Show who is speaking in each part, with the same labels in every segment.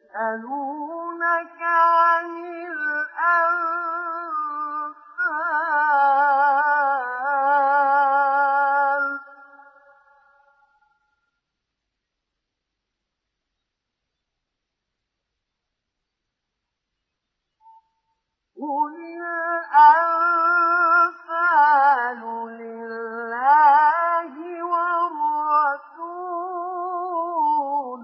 Speaker 1: يسألونك عن الأنفال قل الأنفال لله والرسول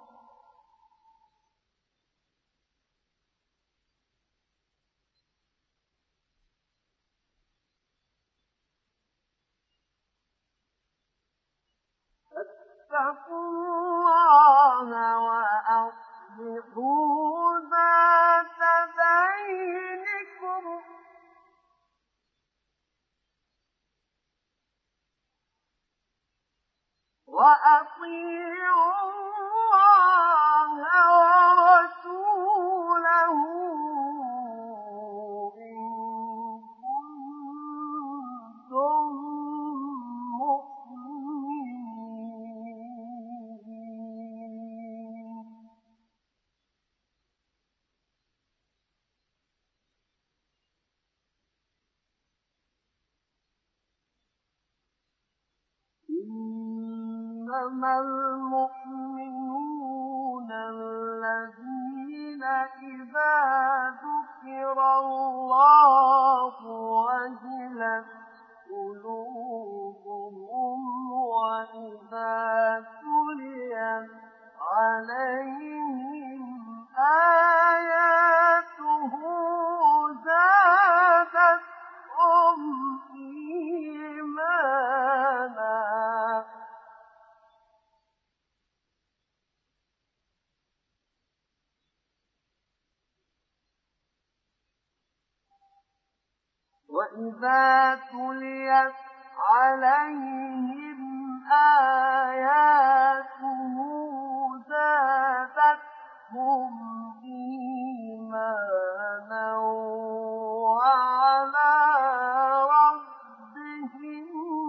Speaker 1: فاتقوا الله وأصلحوا ذات بينكم وأطيعوا الله ورسوله إن كنتم مؤمنين إنما المؤمنون الذين إذا ذكر الله وجلت قلوبهم وإذا تليت عليهم آياته زادتهم إيمانا وإذا تليت عليهم آياته زادتهم إيمانا وعلى ربهم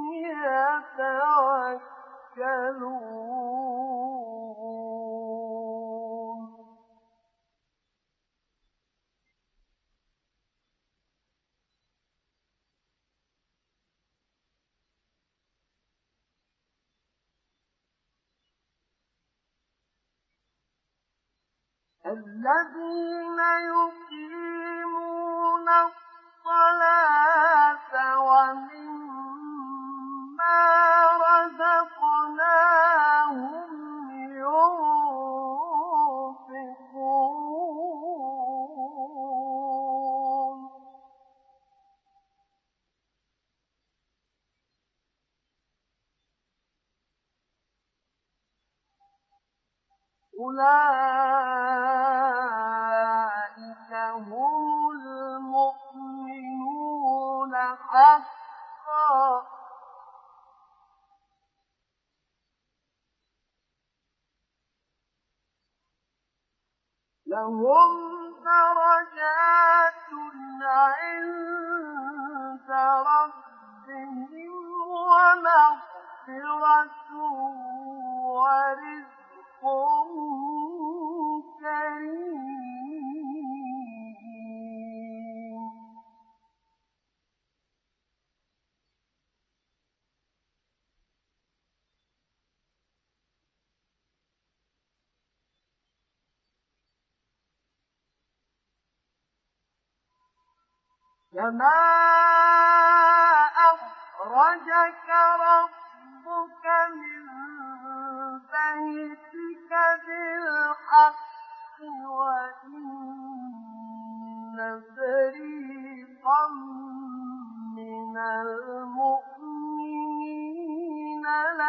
Speaker 1: يتوكلون الذين يقيمون الصلاة ومما رزقناهم ينفقون أولئك هم المؤمنون حقا لهم درجات عند ربهم ومغفرة ورزق كريم كما أخرجك ربك من بيتك بالحق وإن فريقا من المؤمنين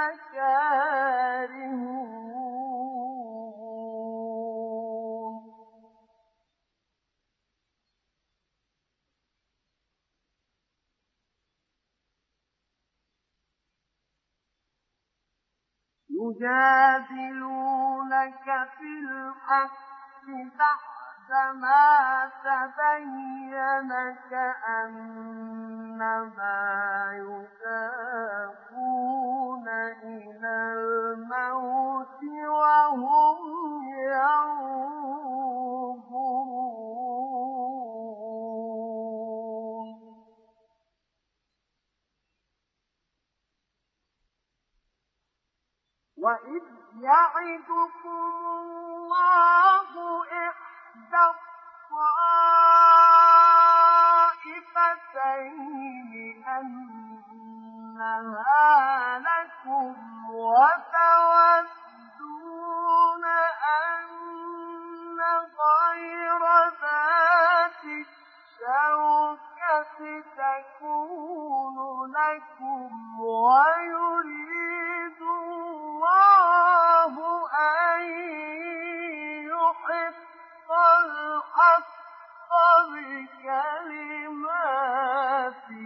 Speaker 1: لكارهون يجادلونك في الحق بعدما تبين كأنما يساقون إلى الموت وهم ينظرون وإذ يعدكم الله إحدى الطائفتين أنها لكم وتودون أن غير ذات الشوكة تكون لكم ويريد الله أن يحق الحق بكلماته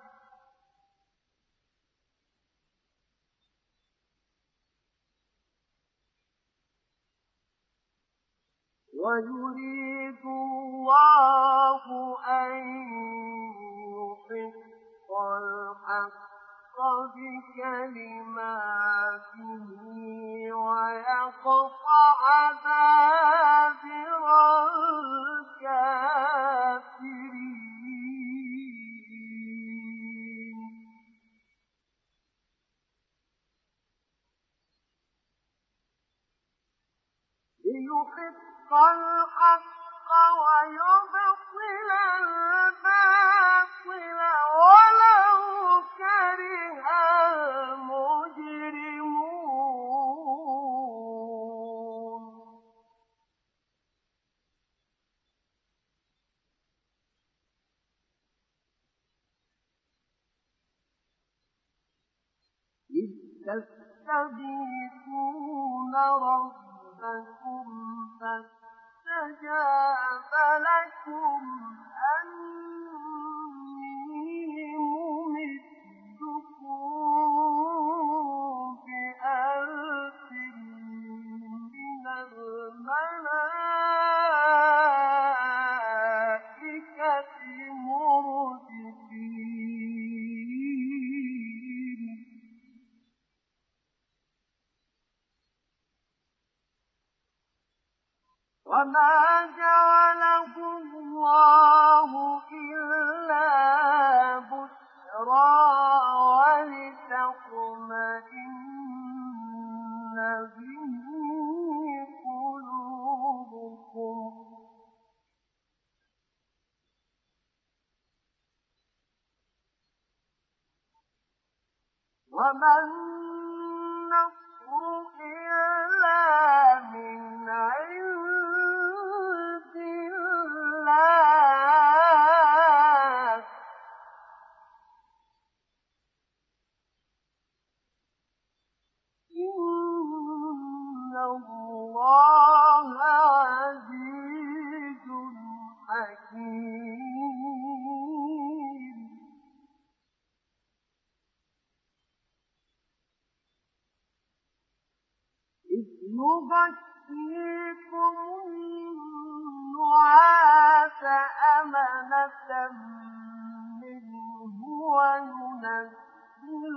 Speaker 1: ويريد الله أن يحق الحق بكلماته ويقطع دابر الكافرين ليحق الحق ويبطل الباطل ولو كره المجرمون إذ تستغيثون ربكم فاستجاب لكم أني ممدكم بألف من الملائكة مردفين وما جعله الله إلا بشرى ولتطمئن به قلوبكم وما النصر إلا من عند الله إن الله عزيز حكيم إذ يغشيكم النعاس أمنة منه وينزل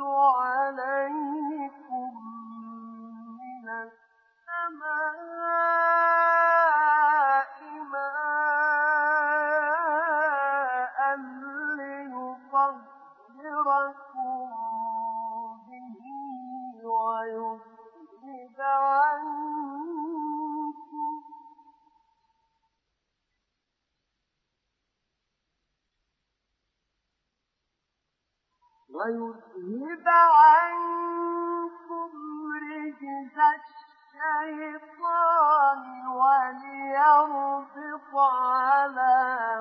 Speaker 1: عليكم من السماء ماء ليطهركم به ويذهب عنكم رجز الشيطان وليربط على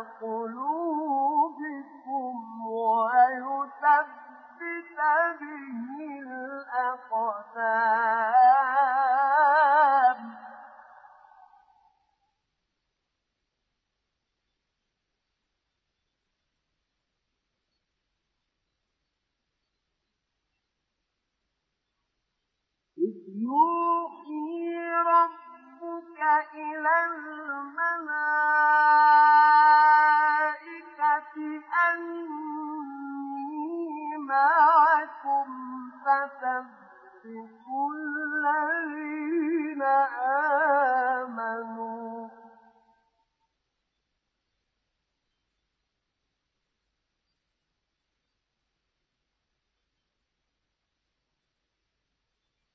Speaker 1: قلوبكم ويثبت به الأقدام إذ يوحي ربك إلى الملائكة أني معكم فثبتوا الذين آمنوا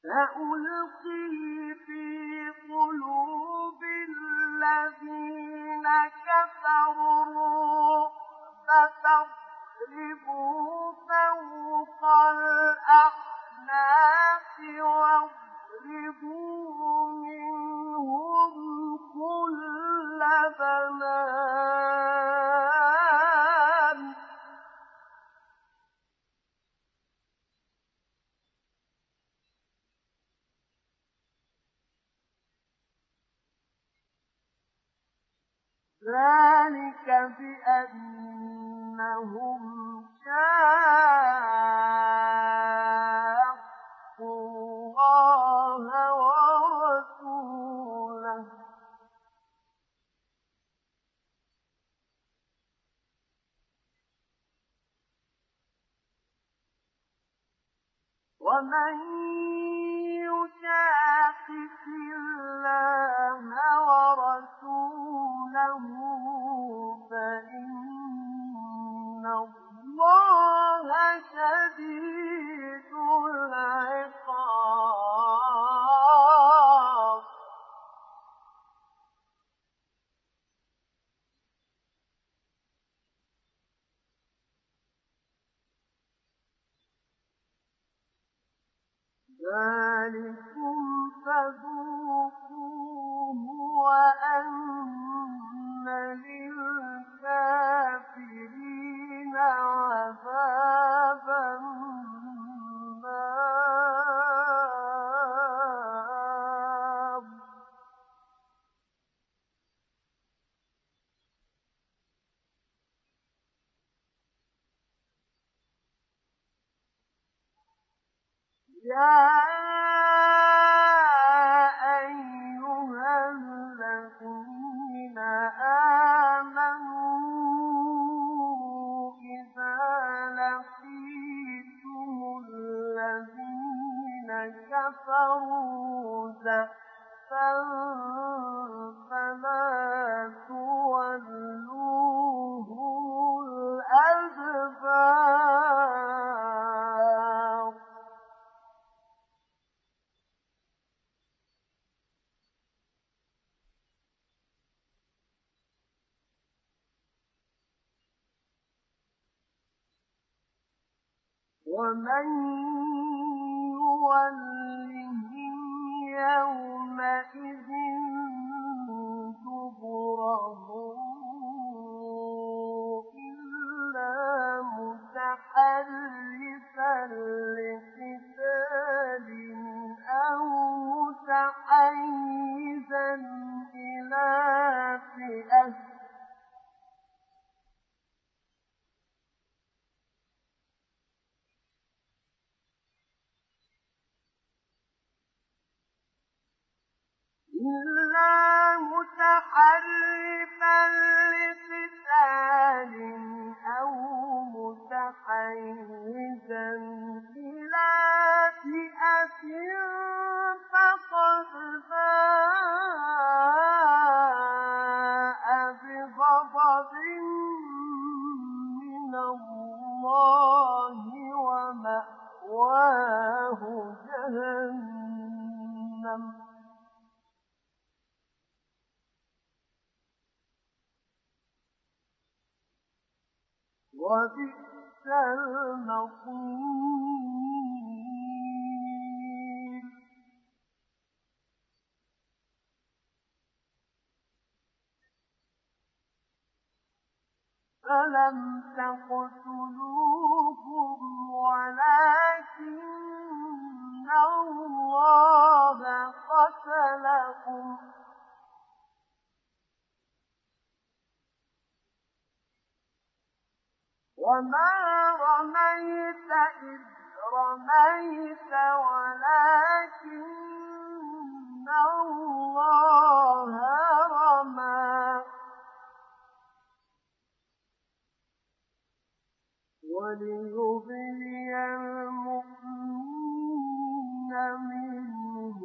Speaker 1: سألقي في قلوب الذين كفروا فتضربوا فوق الأعناق واضربوا منهم كل بنان ذلك بأنهم شاقوا الله ورسوله ومن يشاقق الله ورسوله فإن الله شديد العقاب ذلكم فذوقوه وأن للكافرين عذاب النار يا أيها الذين آمنوا إذا لقيتم الذين كفروا زحفا فلا تولوهم الأدبار ومن يولهم يومئذ دبره إلا متحرفا لقتال أو متحيزا إلى فئة أو متحيزا إلى فئة فقد باء بغضب من الله ومأواه جهنم وبئس المصير فلم تقتلوهم ولكن الله قتلهم وما رميت إذ رميت ولكن الله رمى وليبلي المؤمنين منه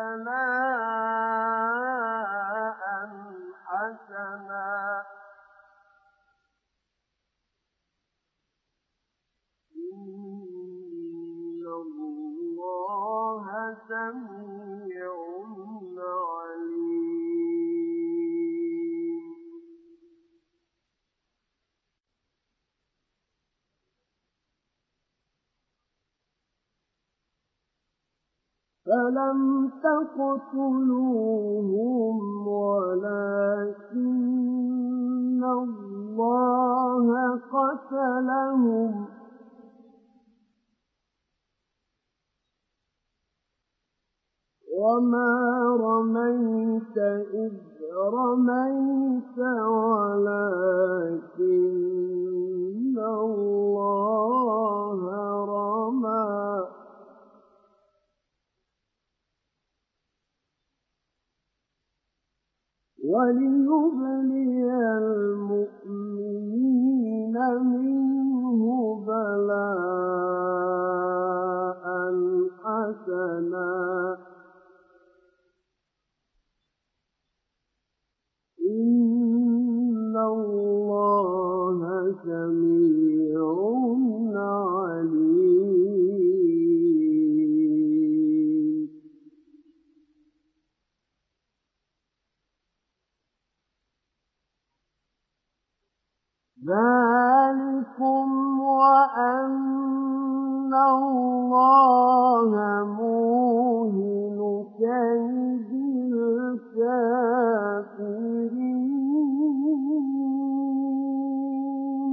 Speaker 1: بلاء حسنا إن الله سميع عليم. فلم تقتلوهم ولكن الله قتلهم وما رميت إذ رميت ولكن الله رمى وليبلي المؤمنين منه بلاء حسنا إن الله سميع عليم. ذلكم وأن الله موهن كيد الكافرين.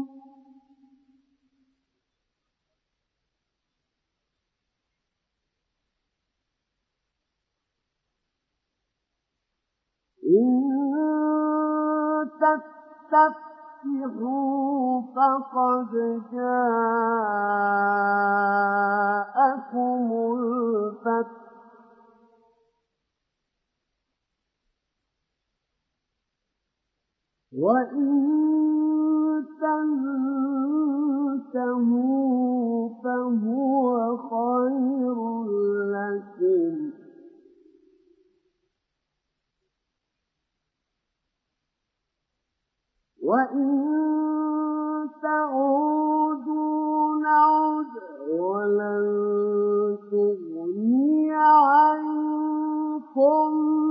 Speaker 1: إن تستفتحوا فقد جاءكم الفتح وإن تنتهوا فهو خير لكم وإن تعودوا نعد ولن تغني عنكم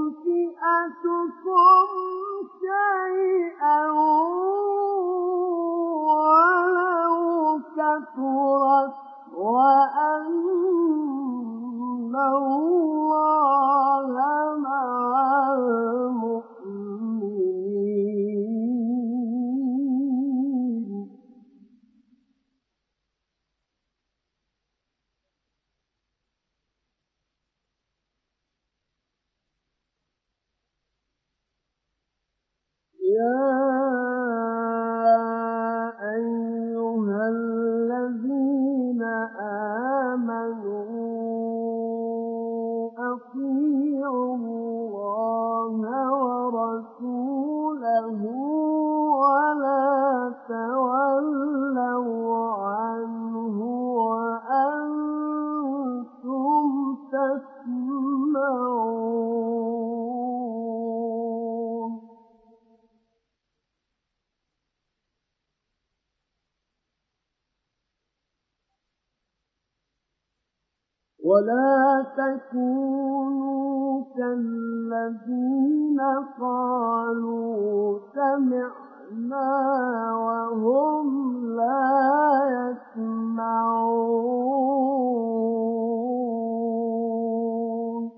Speaker 1: فئتكم شيئا ولو كثرت وأن الله مع المؤمنين. يا أيها الذين آمنوا أطيعوا الله ورسوله ولا تولوا عنه وأنتم تسمعون. ولا تكونوا كالذين قالوا سمعنا وهم لا يسمعون.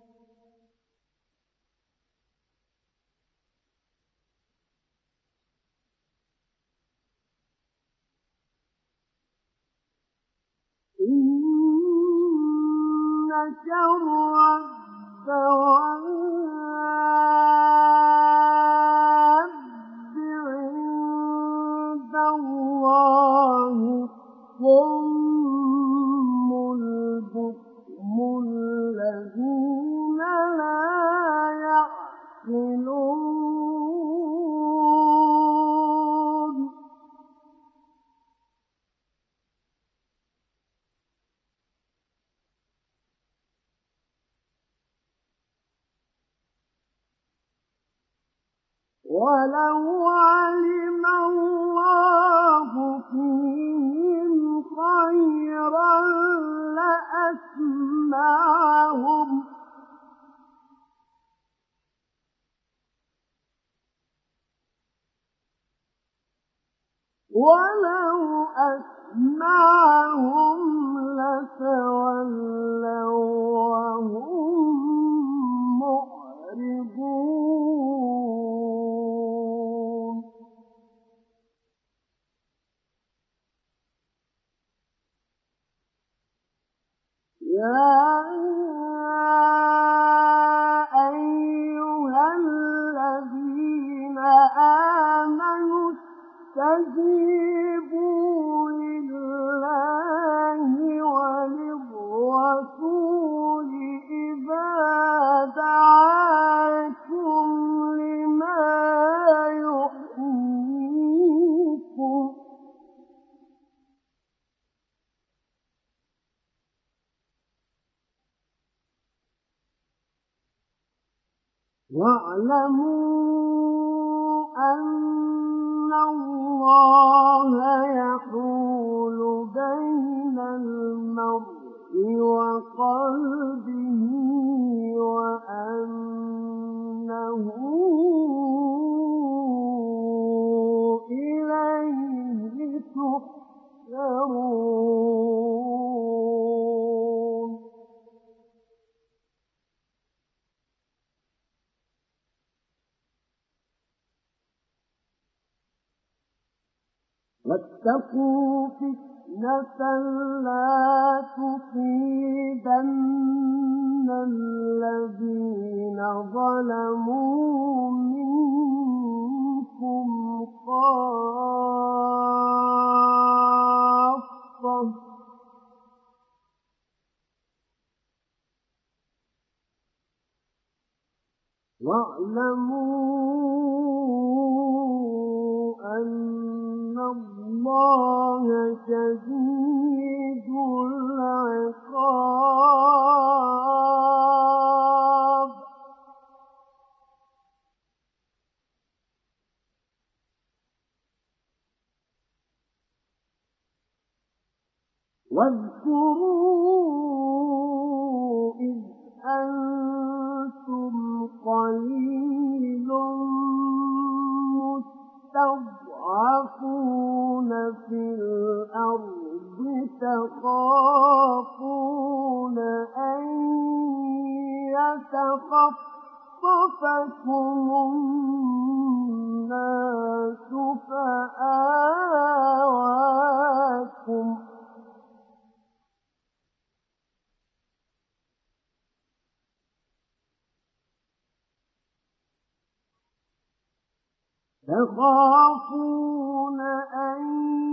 Speaker 1: إن شر الدواب عند الله الصم البكم الذين لا يعقلون. ولو علم الله فيهم خيرا لأسمعهم يا أيها الذين آمنوا استجيبوا لله وللرسول إذا دعاكم لما يحييكم واعلموا أن الله يحول بين المرء وقلبه وأنه إليه تحشرون واتقوا فتنة لا تصيبن الذين ظلموا منكم خاصة واعلموا أن الله شديد العقاب واذكروا إذ أنتم قليل مستضعفون في الأرض تخافون أن يتخطفكم الناس فآواكم تخافون أن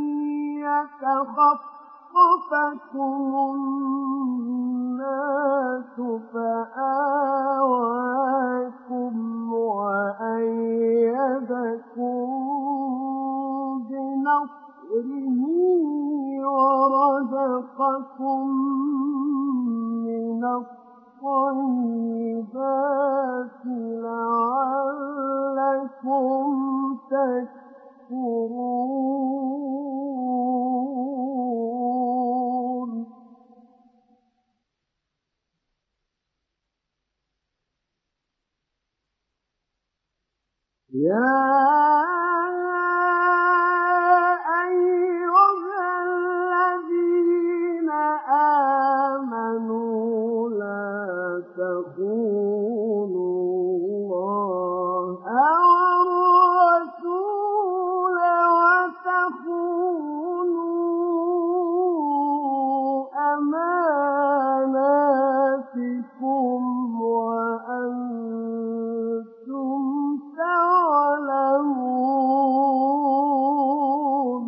Speaker 1: يتخطفكم الناس فآواكم وأيدكم بنصره ورزقكم من الطيبات لعلكم تشكرون يا أيها الذين آمنوا لا تخونوا الله والرسول وتخونوا أماناتكم وأنتم تعلمون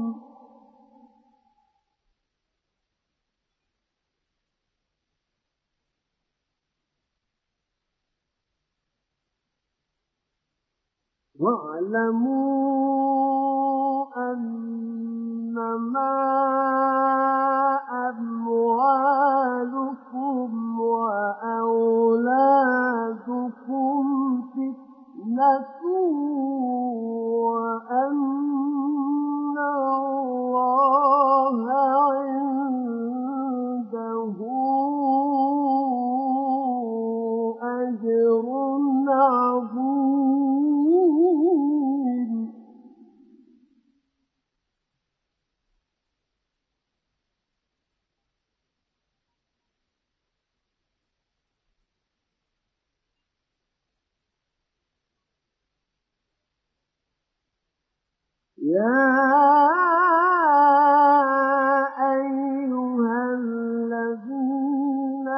Speaker 1: واعلموا أنما أموالكم وأولادكم فتنة وأن الله عنده أجر عظيم يا أيها الذين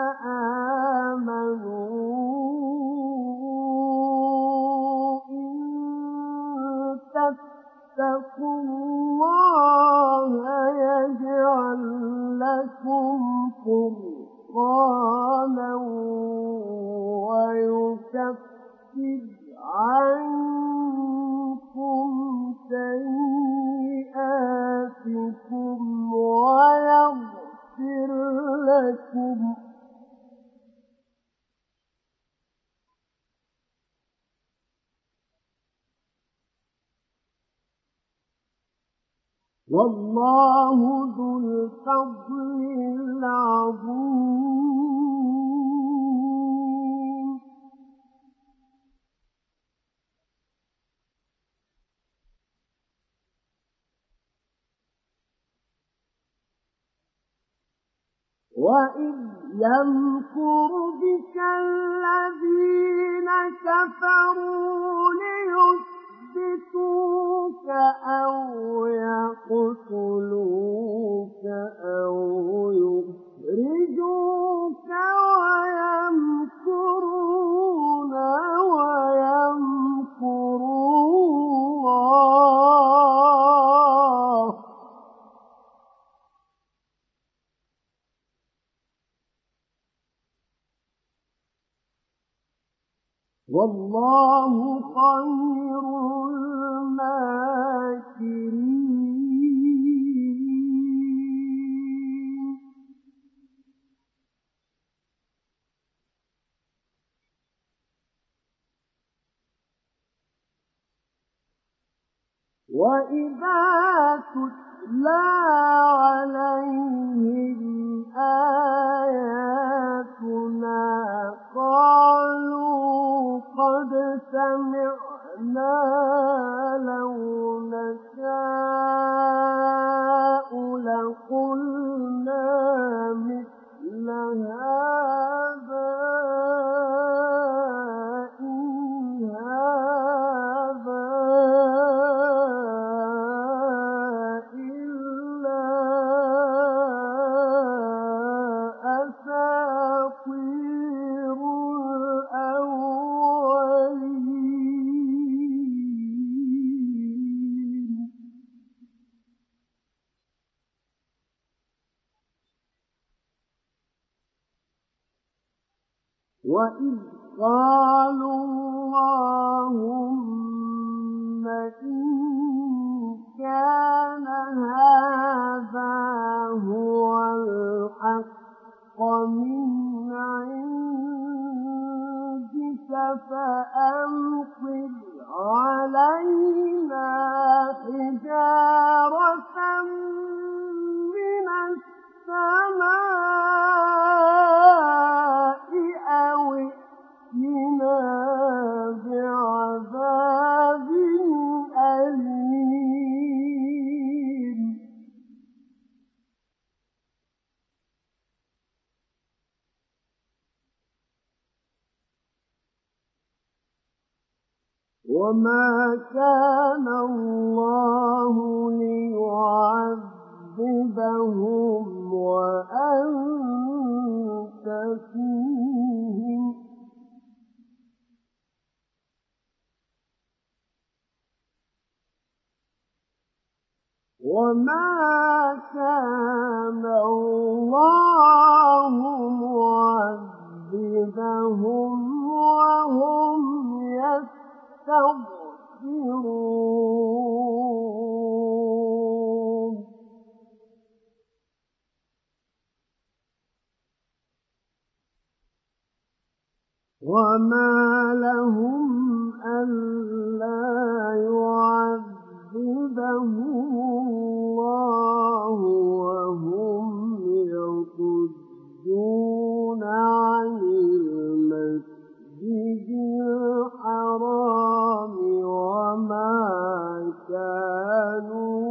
Speaker 1: والله ذو الفضل العظيم وإذ يمكر بك الذين كفروا ليثبتوك أو يقتلوك أو يخرجوك ويمكرون ويمكر الله والله خير الماكرين وإذا تتلى عليهم آياتنا قالوا قد سمعنا لو نشاء لقلنا مثل هذا إن هذا إلا أساطير الأولين وإذ قالوا اللهم إن كان هذا هو الحق من عندك فأمطر علينا حجارة من السماء أو ائتنا بعذاب أليم وما كان الله ليعذبهم وأنت فيهم وما كان الله معذبهم وهم يستغفرون وما لهم ألا يعذبهم الله وهم يصدون عن المسجد الحرام وما كانوا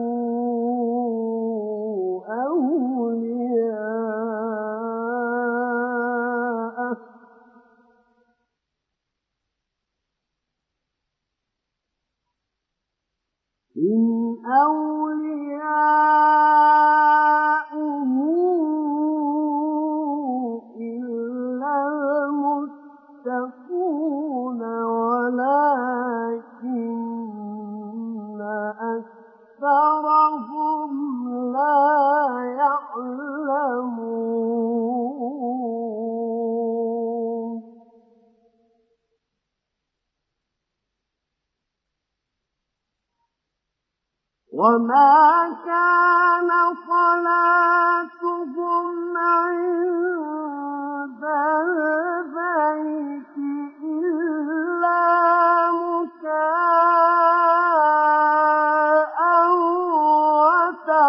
Speaker 1: أولياءه إن أولياؤه إلا المتقون ولكن أكثرهم لا يعلمون وما كان صلاتهم عند البيت إلا مكاء وتصدية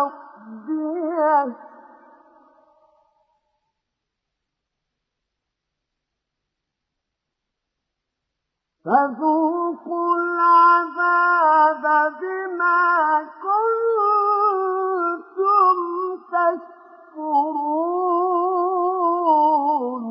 Speaker 1: فذوقوا العذاب بما كنتم تكفرون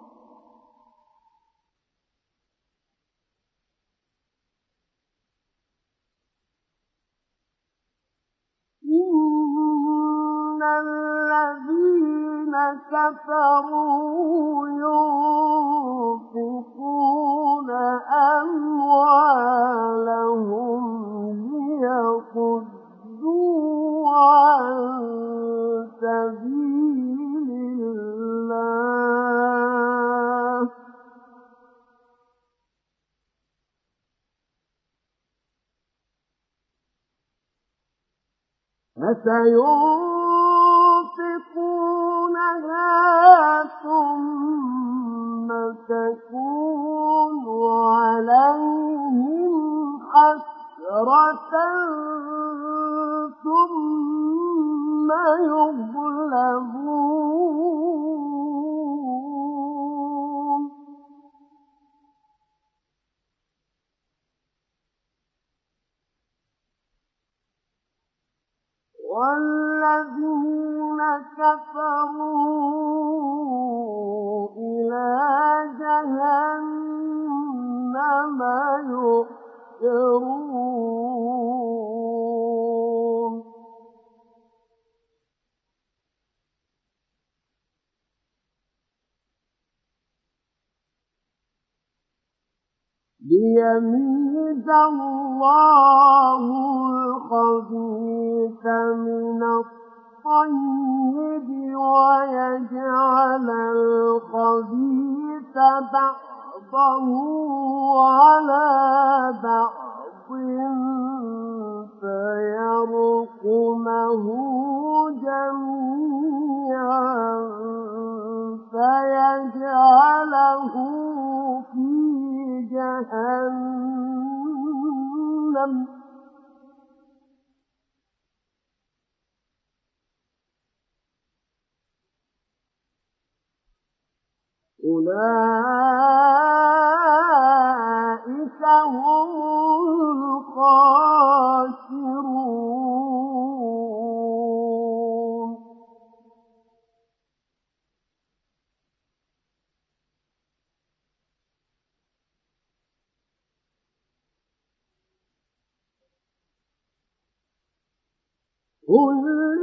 Speaker 1: إن الذين كفروا ينفقون أموالهم ليصدوا عن سبيل الله فسينفقونها ثم تكون عليهم حسرة ثم يغلبون والذين كفروا إلى جهنم يحشرون ليميز الله الخبيث من الطيب ويجعل الخبيث بعضه على بعض فيرقمه جميعا فيجعله في جهنم أولئك هم الخاسرون قل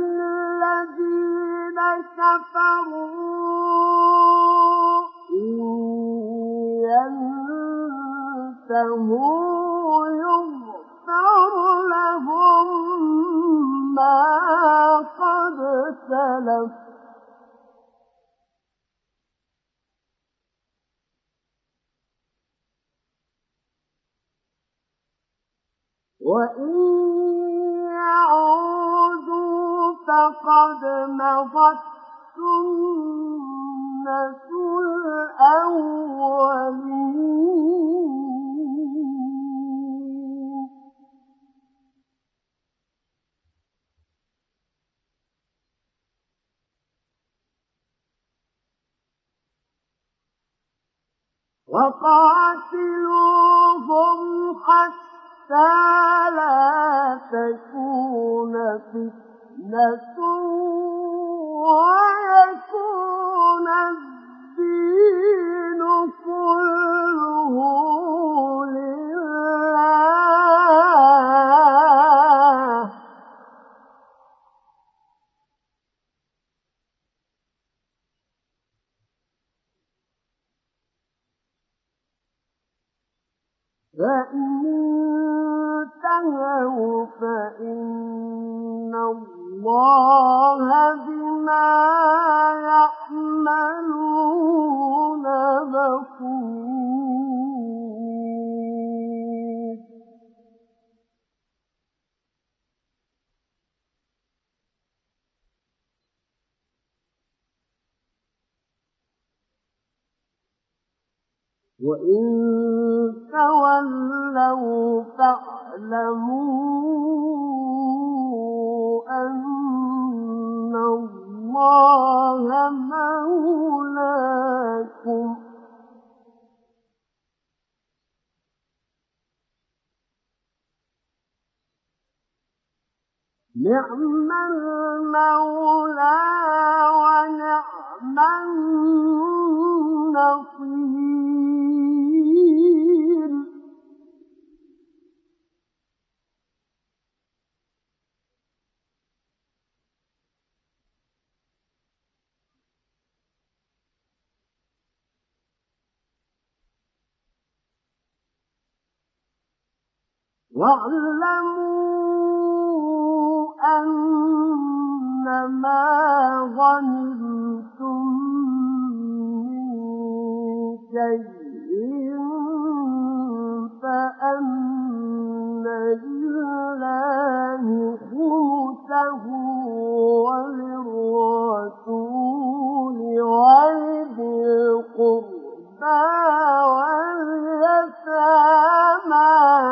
Speaker 1: للذين كفروا إن ينتهوا يغفر لهم ما قد سلف وإن يعودوا فقد مضت سنة الأولين وقاتلوهم حتى لا تكون فتنة ويكون الدين كله لله فإن انتهوا فإن الله بما يعملون بصير وإن تولوا فاعلموا أن الله مولاكم نعم المولى ونعم النصير. واعلموا أنما غنمتم من شيء فأن لله خمسه وللرسول ولذي القربى واليتامى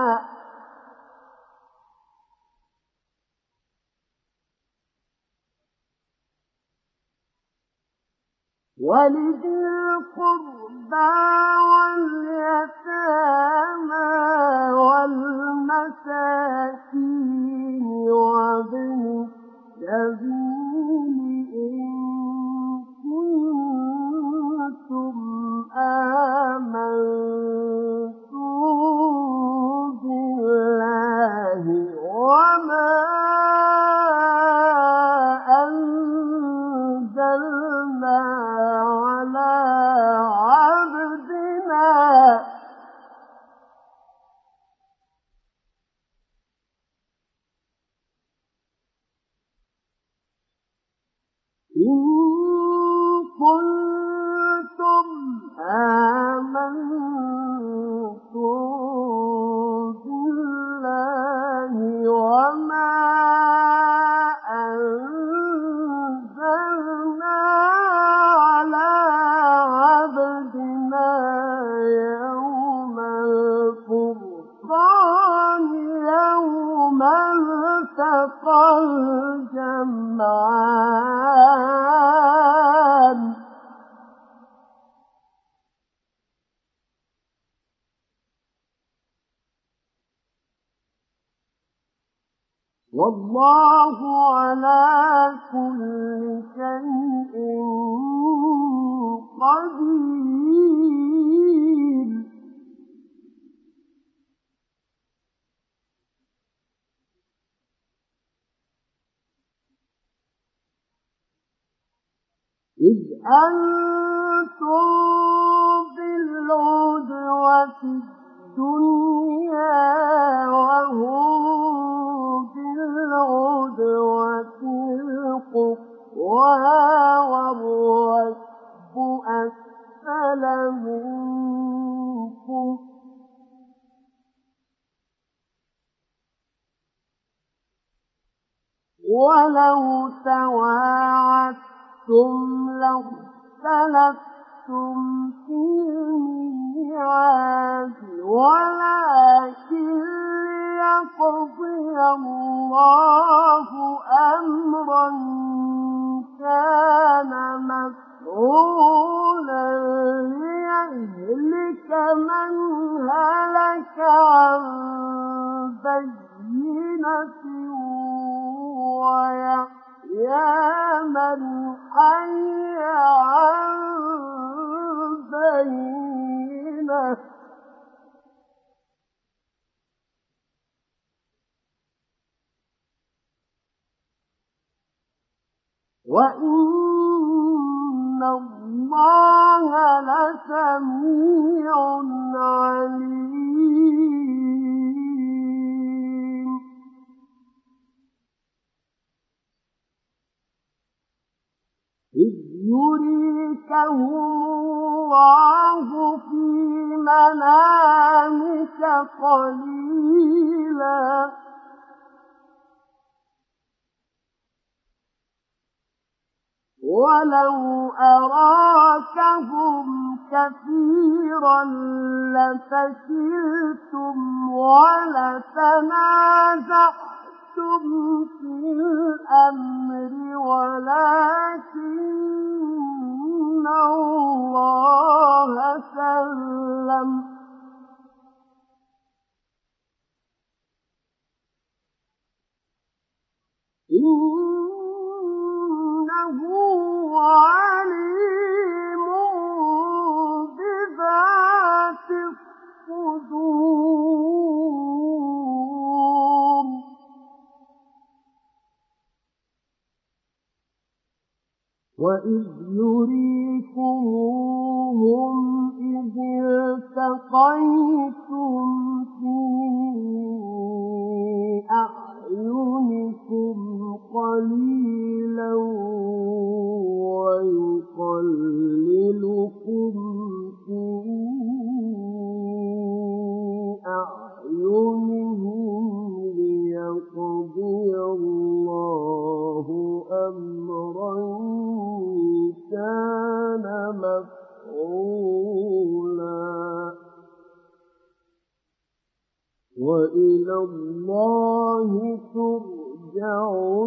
Speaker 1: والمساكين وابن السبيل إن كنتم آمنتم بالله وما أنزلنا على عبدنا إن كنتم آمنتم بالله وما أنزلنا على عبدنا يوم الفرقان يوم التقى الجمعان والله على كل شيء قدير. إذ أنتم بالعدوة الدنيا وهم بالعدوة القصوى والركب أسفل منكم ولو تواعدتم لاختلفتم في الميعاد ولكن ليقضي الله أمرا كان مفعولا ليهلك من هلك عن بينة ويحيى من حي عن بينة وإن الله لسميع عليم. إذ يريكهم الله في منامك قليلا ولو أراكهم كثيرا لفشلتم ولتنازعتم في الأمر ولكن الله سلم وإذ يريكموهم إذ التقيتم في أعينكم قليلا ويقللكم في أعينهم ليقضي الله أمرا كان مفعولا وإلى الله ترجع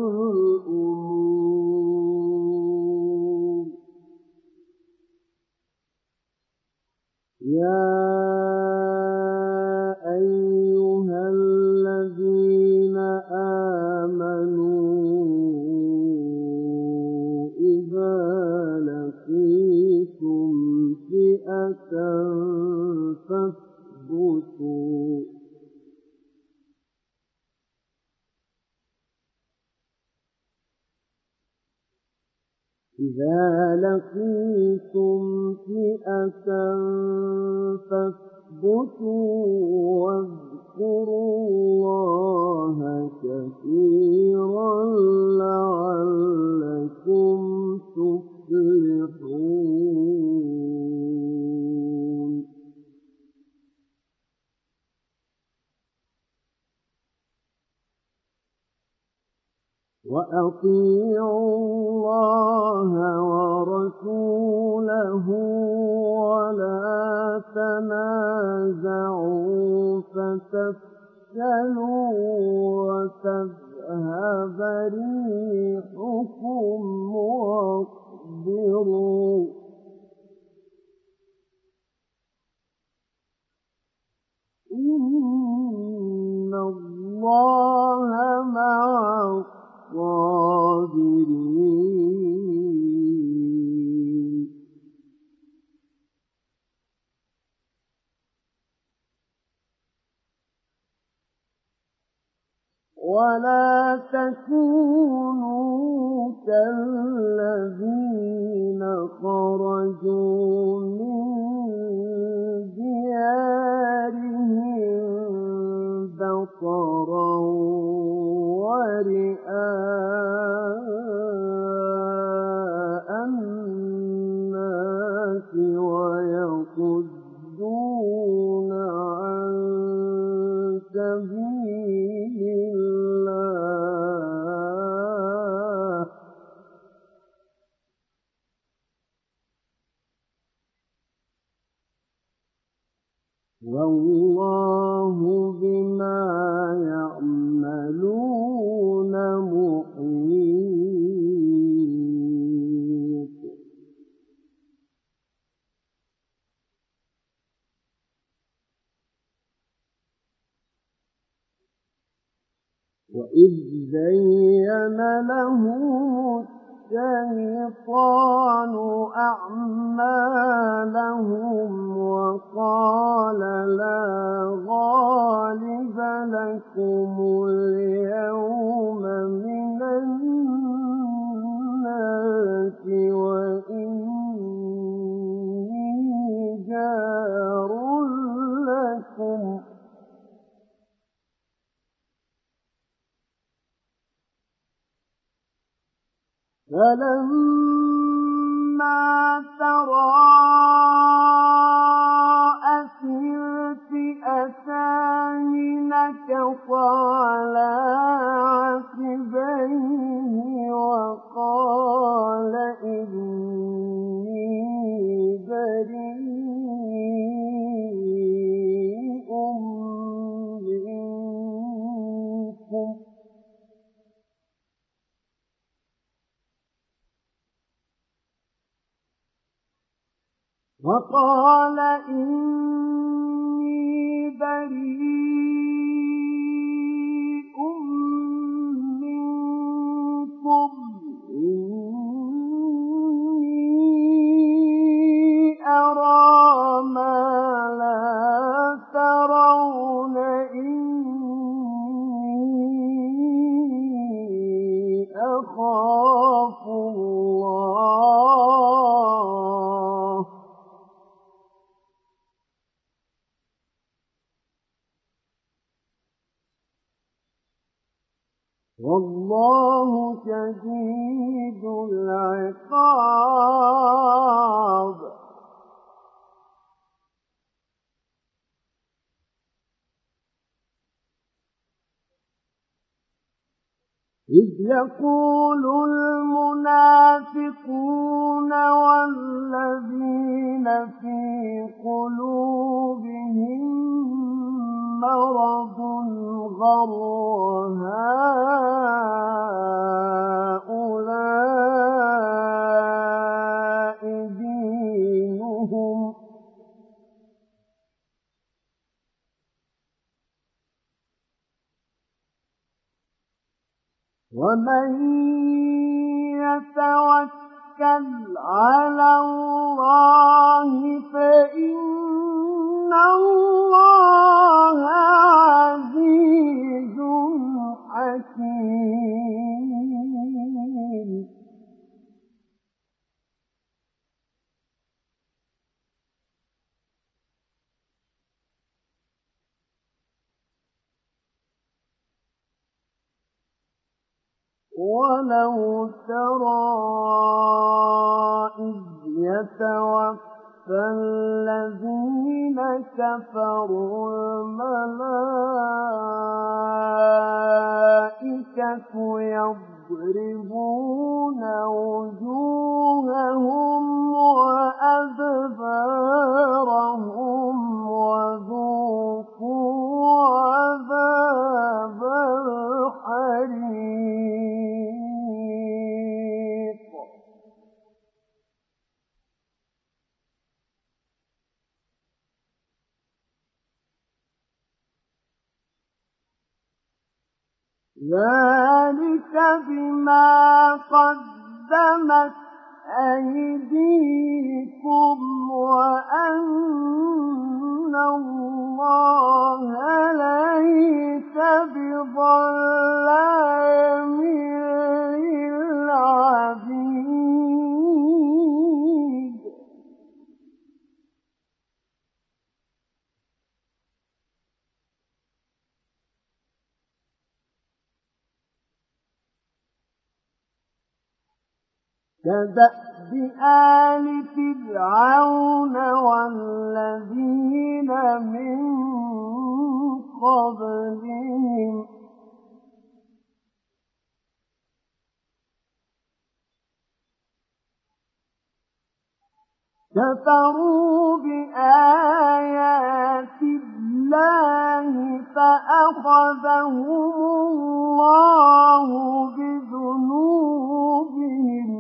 Speaker 1: الأمور. يا أيها الذين آمنوا إذا لقيتم فئة فاثبتوا واذكروا الله كثيرا لعلكم تفلحون. وأطيعوا الله ورسوله ولا تنازعوا فتفشلوا وتذهب ريحكم واصبروا إن الله مع الصابرين. ولا تكونوا كالذين خرجوا من ديارهم بطرا ورئاء الناس ويصدون عن سبيل الله والله بما يعملون محيط. وإذ زين لهم الشيطان أعمالهم وقال لا غالب لكم اليوم من الناس وإني جار لكم فلما تراءت الفئتان نكص على عقبيه وقال إني بريء منكم وقال إني بريء منكم إني أرى ما لا ترون إني أخاف الله إذ يقول المنافقون والذين في قلوبهم مرض غر هؤلاء دينهم ومن يتوكل على الله فإن الله عزيز حكيم. ولو ترى إذ يتوفى الذين كفروا الملائكة يضربون وجوههم وأدبارهم وذوقوا عذاب الحريق. ذلك بما قدمت أيديكم وأن الله ليس بظلام للعبيد. كدأب آل فرعون والذين من قبلهم كفروا بآيات الله فأخذهم الله بذنوبهم.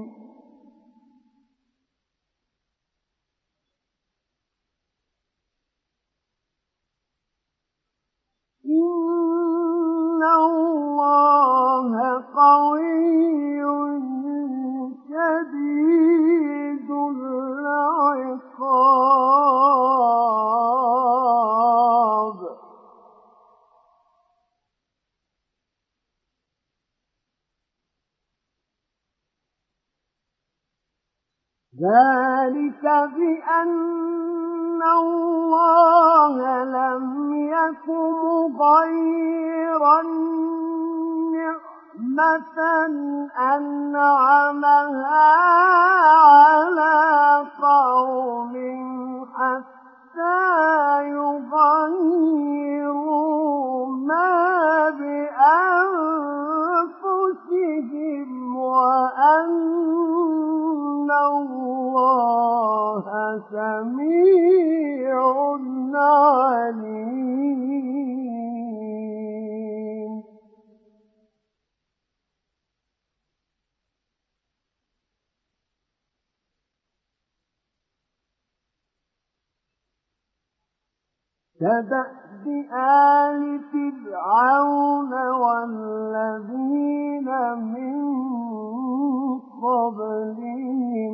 Speaker 1: إن الله قوي شديد العقاب. ذلك بأن الله لم يكن مغيرا نعمة أنعمها على قوم حتى يغيروا ما بأنفسهم وأن الله سميع عليم. كدأب آل فرعون والذين من قبلهم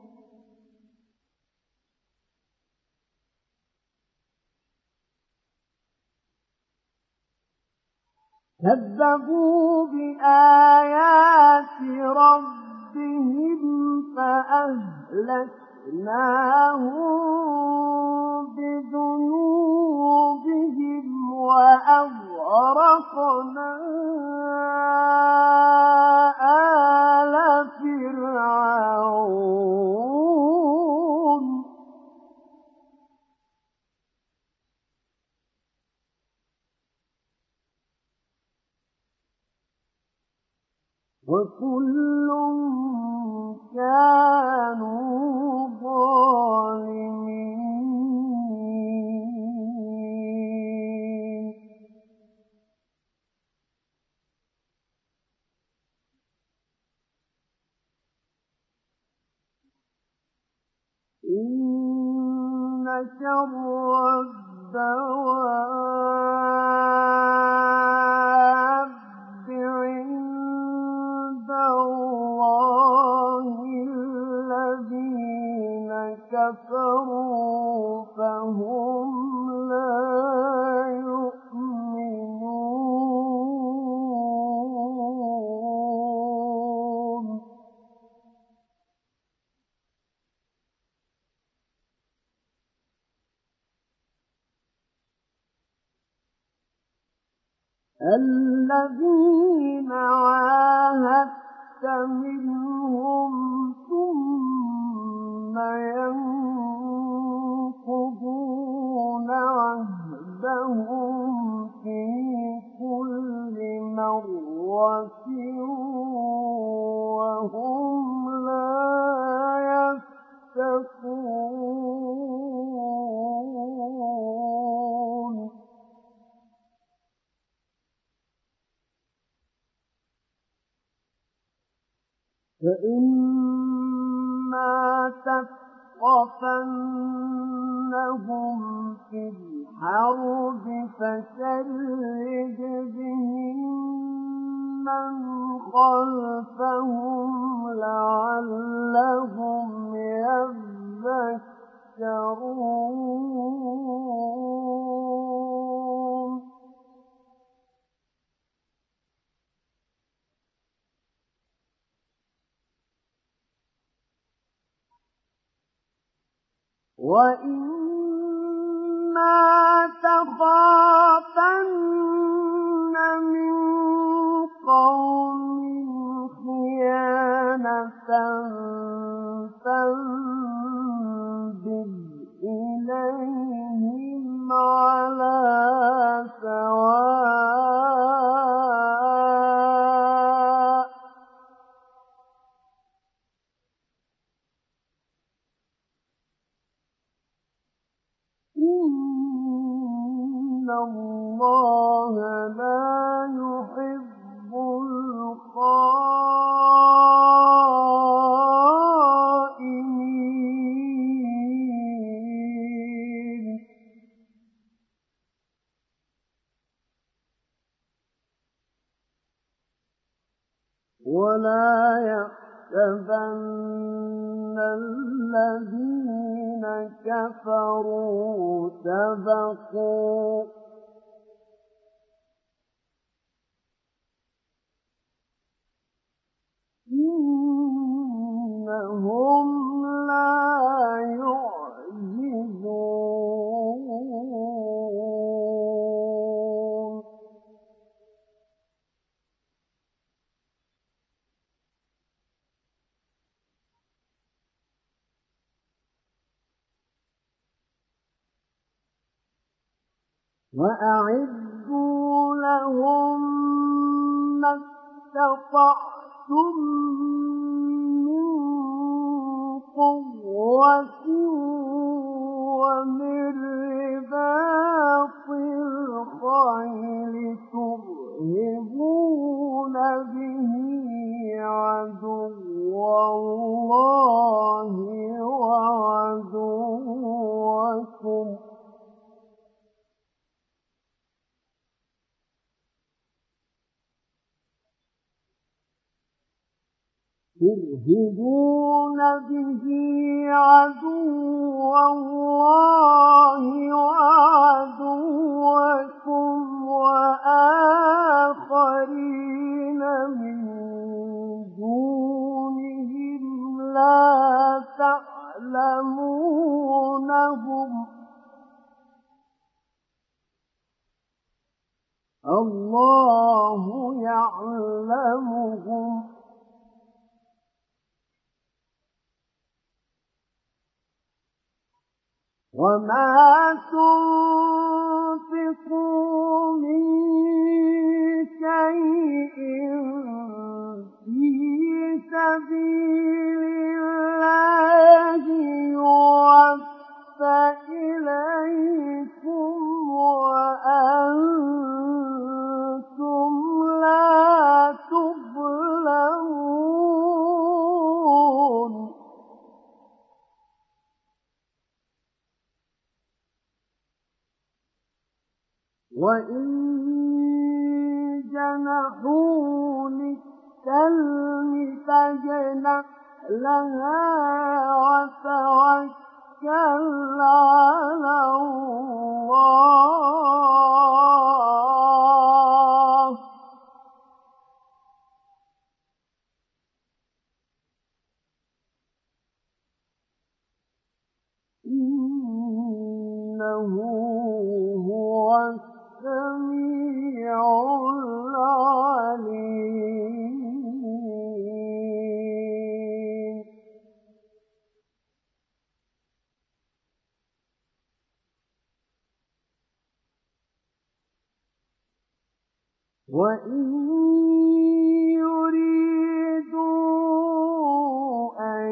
Speaker 1: كذبوا بآيات ربهم فأهلكناهم بذنوبهم وأغرقنا آل فرعون. وكل كانوا ظالمين. إن شر الدواب عند الله الذين كفروا فهم لا يؤمنون. الذين عاهدت منهم ثم ينقضون عهدهم في كل مرة وهم لا يتقون. فإما تثقفنهم في الحرب فشرد بهم من خلفهم لعلهم يذكرون. وَإِمَّا تَخَافَنَّ مِنْ قَوْمٍ خِيَانَةً فَانبِذْ إِلَيْهِمْ عَلَى سَوَاءٍ ۚ إِنَّ اللَّهَ لَا يُحِبُّ الْخَائِنِينَ. وَلَا يَحْسَبَنَّ الَّذِينَ كَفَرُوا سَبَقُوا ۚ إِنَّهُمْ لَا يُعْجِزُونَ. وَأَعِدُّوا لَهُم مَّا اسْتَطَعْتُم مِّن قُوَّةٍ وَمِن رِّبَاطِ الْخَيْلِ تُرْهِبُونَ بِهِ عَدُوَّ اللَّهِ وَعَدُوَّكُمْ ۚ تُرْهِبُونَ بِهِ عَدُوَّ اللَّهِ وَعَدُوَّكُمْ وَآخَرِينَ مِن دُونِهِمْ لَا تَعْلَمُونَهُمْ ۚ اللَّهُ يَعْلَمُهُمْ ۚ وَمَا تُنفِقُوا مِن شَيْءٍ في سبيل الله يوفى إليكم وأنتم لا تظلمون وإن جنحوا للسلم فاجنح لها وتوكل على الله إنه هو السميع العليم وإن يريدوا أن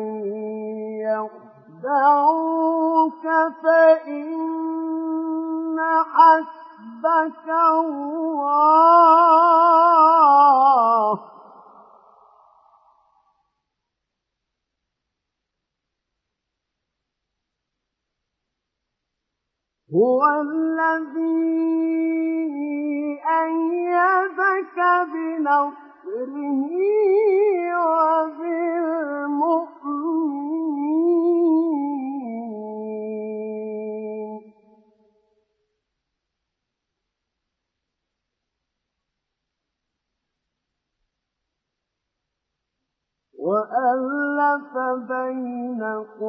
Speaker 1: يخدعوك فإن حسبك الله هو الذي أيدك بنصره وبالمؤمنين وألف بين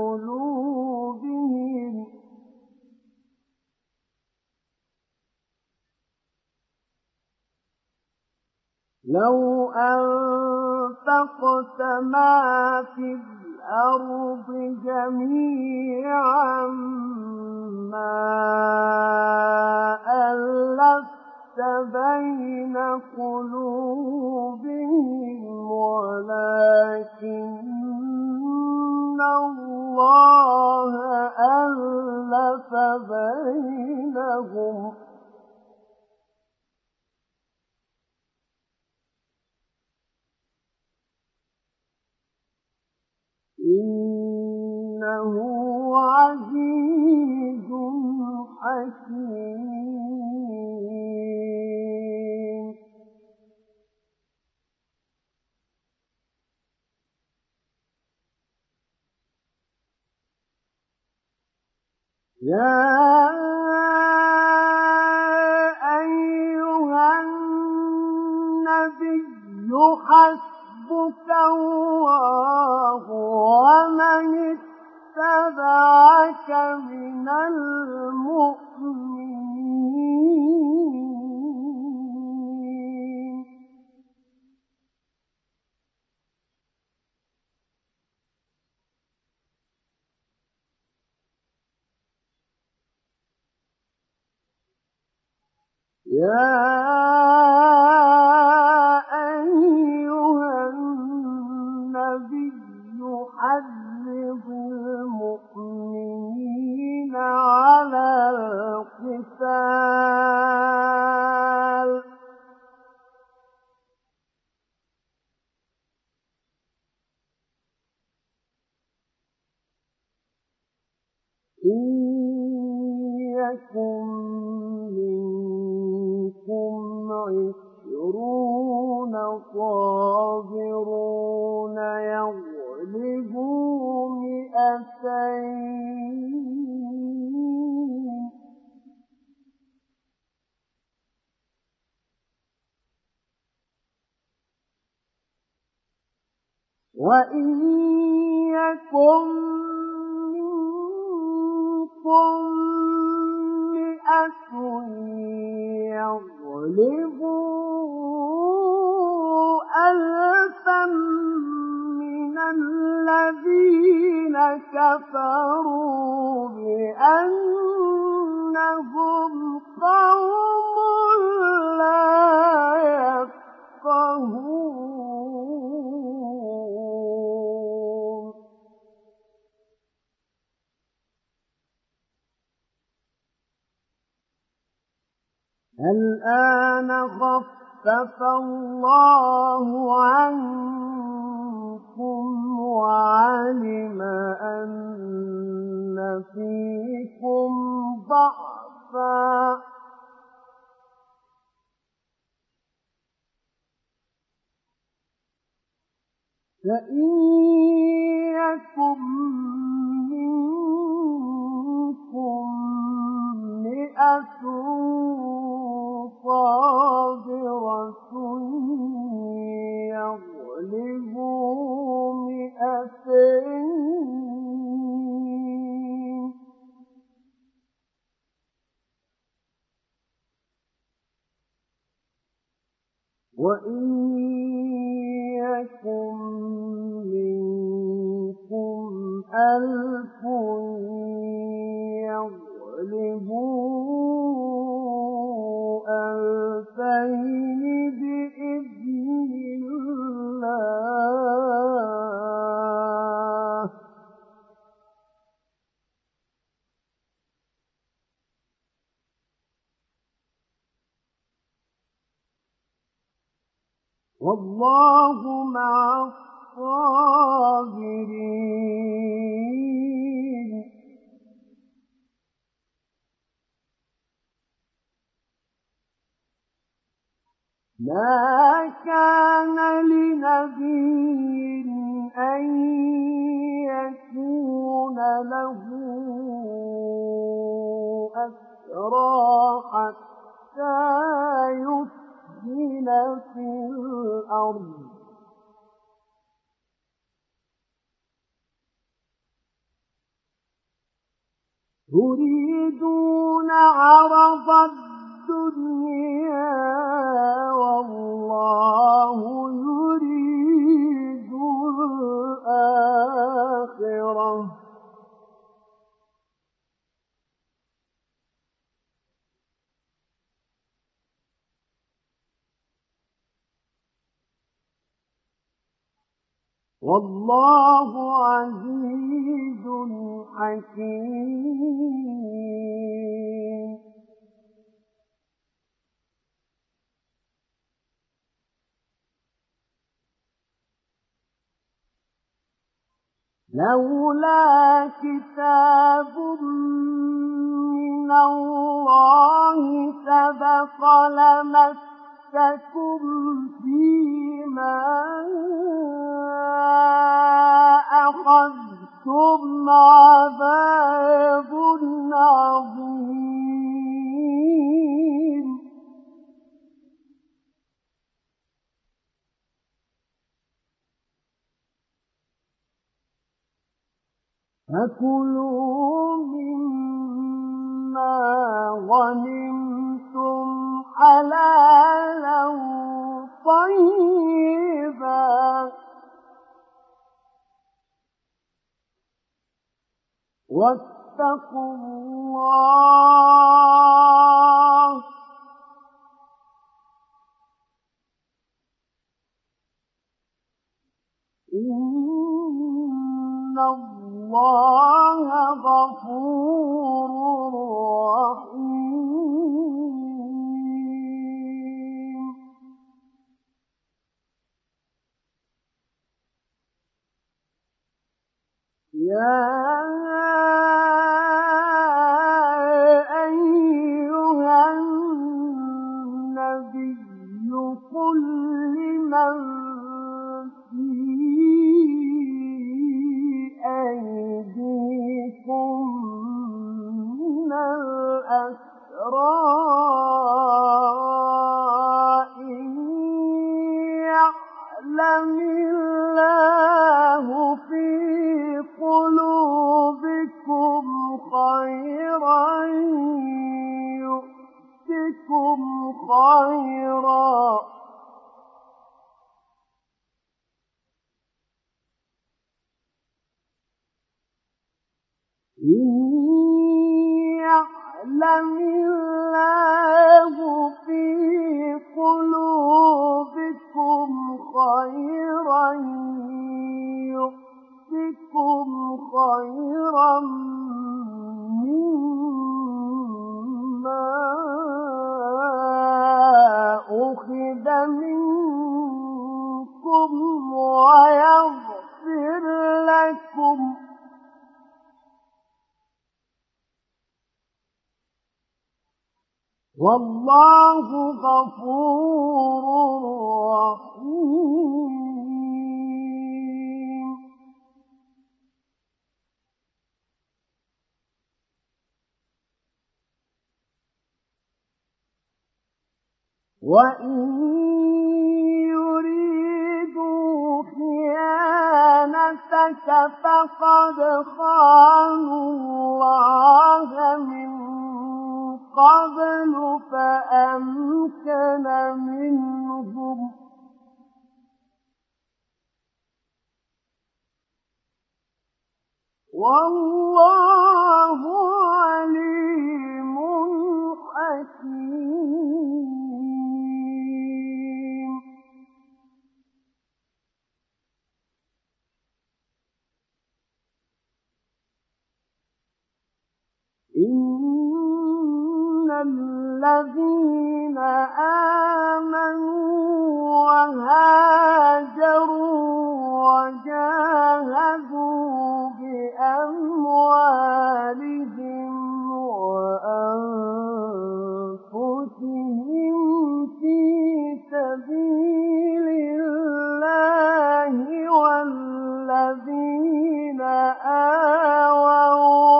Speaker 1: قلوبهم لو أنفقت ما في الأرض جميعا ما ألفت بين قلوبهم ولكن الله ألف بينهم إنه عزيز حكيم يا أيها النبي حسبك الله ومن اتبعك من المؤمنين يا أيها النبي حرض المؤمنين على القتال إن يكن منكم 20 صابرون يغلبوا 200 وإن يكن منكم 100 يغلبوا 1000 من الذين كفروا بأنهم قوم لا يفقهون الآن خفف الله عنكم وعلم أن فيكم ضعفا فإن يكن منكم 100 صابرة يغلبوا 200 وإن يكن منكم 1000 يغلبوا 2000 بإذن الله والله مع الصابرين ما كان لنبي أن يكون له أسرى حتى يثخن في الأرض تريدون عرض الدنيا والله يريد الآخرة والله عزيز حكيم لولا كتاب من الله سبق لمسكم فيما أخذتم عذاب عظيم فكلوا مما غنمتم حلالا طيبا واتقوا الله إن الله غفور رحيم يا أيها النبي قل لمن في أيديكم من الأسرى إن يعلم الله في قلوبكم خيرا يؤتكم خيرا إن يعلم الله في قلوبكم خيرا يؤتكم خيرا مما والله غفور رحيم. وإن يريدوا خيانتك فقد خانوا الله من قبل فأمكن منهم والله عليم حكيم. إن الذين آمنوا وهاجروا وجاهدوا بأموالهم وأنفسهم في سبيل الله والذين آووا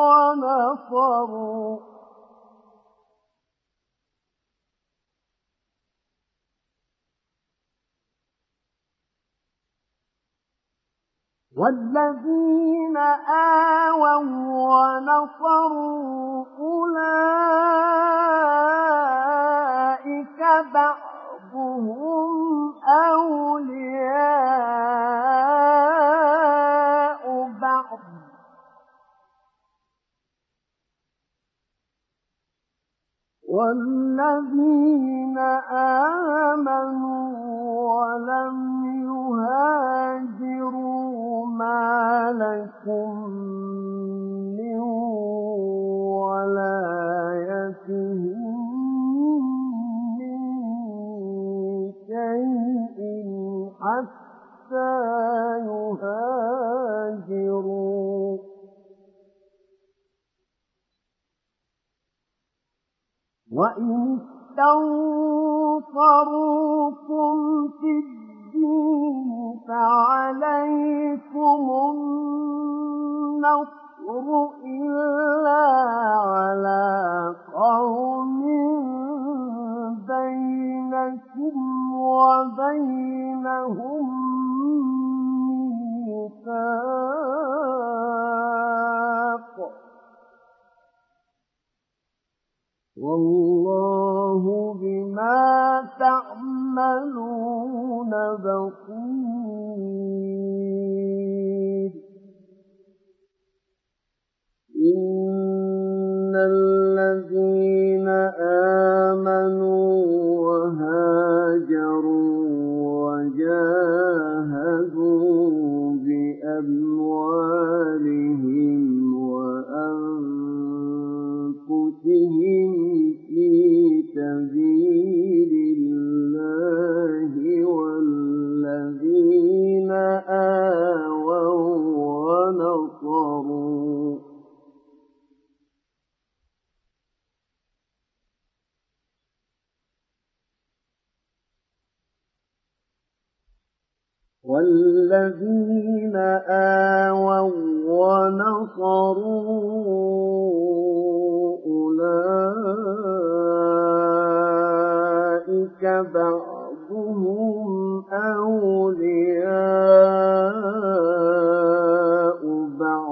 Speaker 1: ونصروا أولئك بعضهم أولياء بعض والذين آمنوا ولم يهاجروا ما لكم من ولايتهم من شيء حتى يهاجروا. وإن استنصروكم في الدين فعليكم النصر إلا على قوم بينكم وبينهم ميثاق والله بما تعملون بصير. إن الذين آمنوا وهاجروا وجاهدوا بأموالهم وأنفسهم في سبيل الله والذين آووا ونصروا أولئك بعضهم أولياء بعض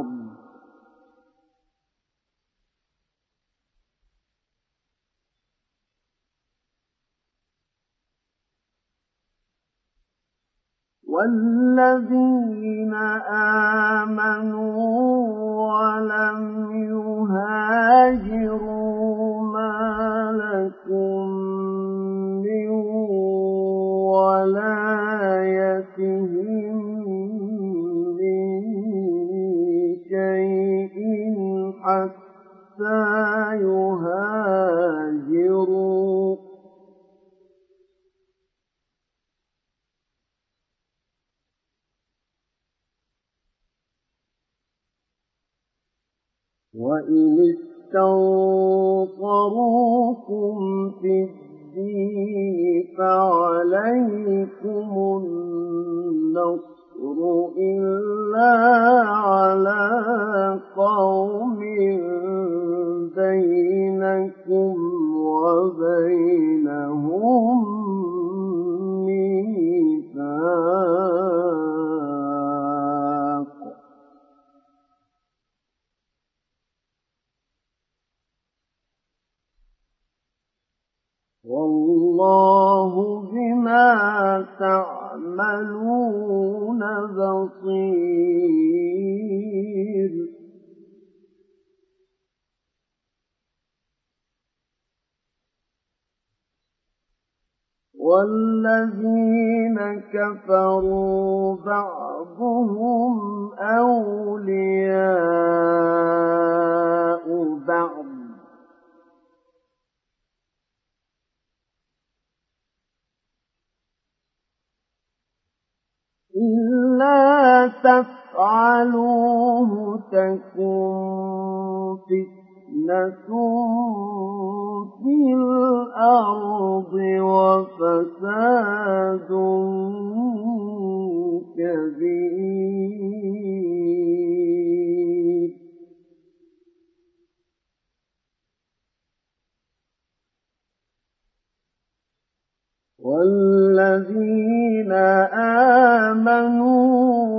Speaker 1: والذين آمنوا ولم يهاجروا ما لكم من ولايتهم من شيء حتى يهاجروا. وإن استنصروكم في الدين فعليكم النصر إلا على قوم بينكم وبينهم ميثاق والله بما تعملون بصير والذين كفروا بعضهم أولياء بعض إلا تفعلوه تكن فتنة في الأرض وفساد كبير والذين آمنوا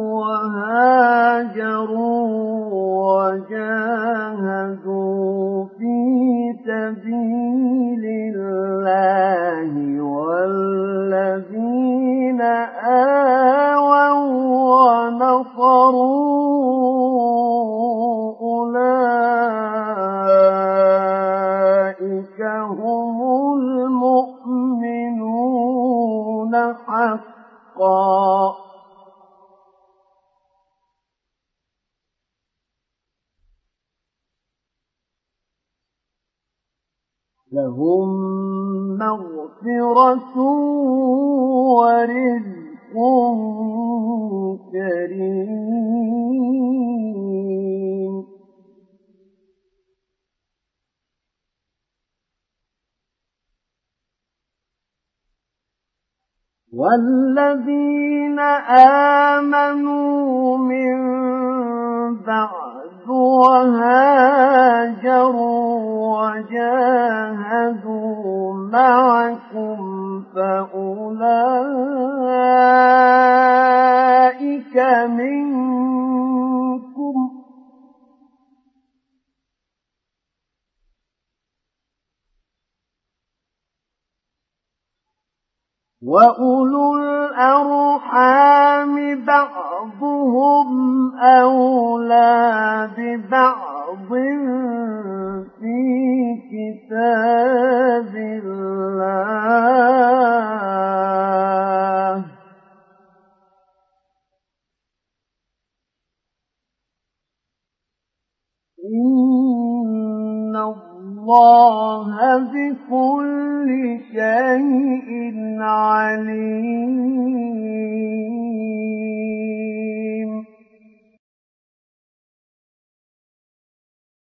Speaker 1: وهاجروا وجاهدوا في سبيل الله والذين آووا ونصروا أولئك هم المؤمنون حقا لهم مغفرة ورزق كريم والذين آمنوا من بعد وهاجروا وجاهدوا معكم فأولئك منكم وأولو الأرحام بعضهم أولى ببعض في كتاب الله إن الله بكل شيء عليم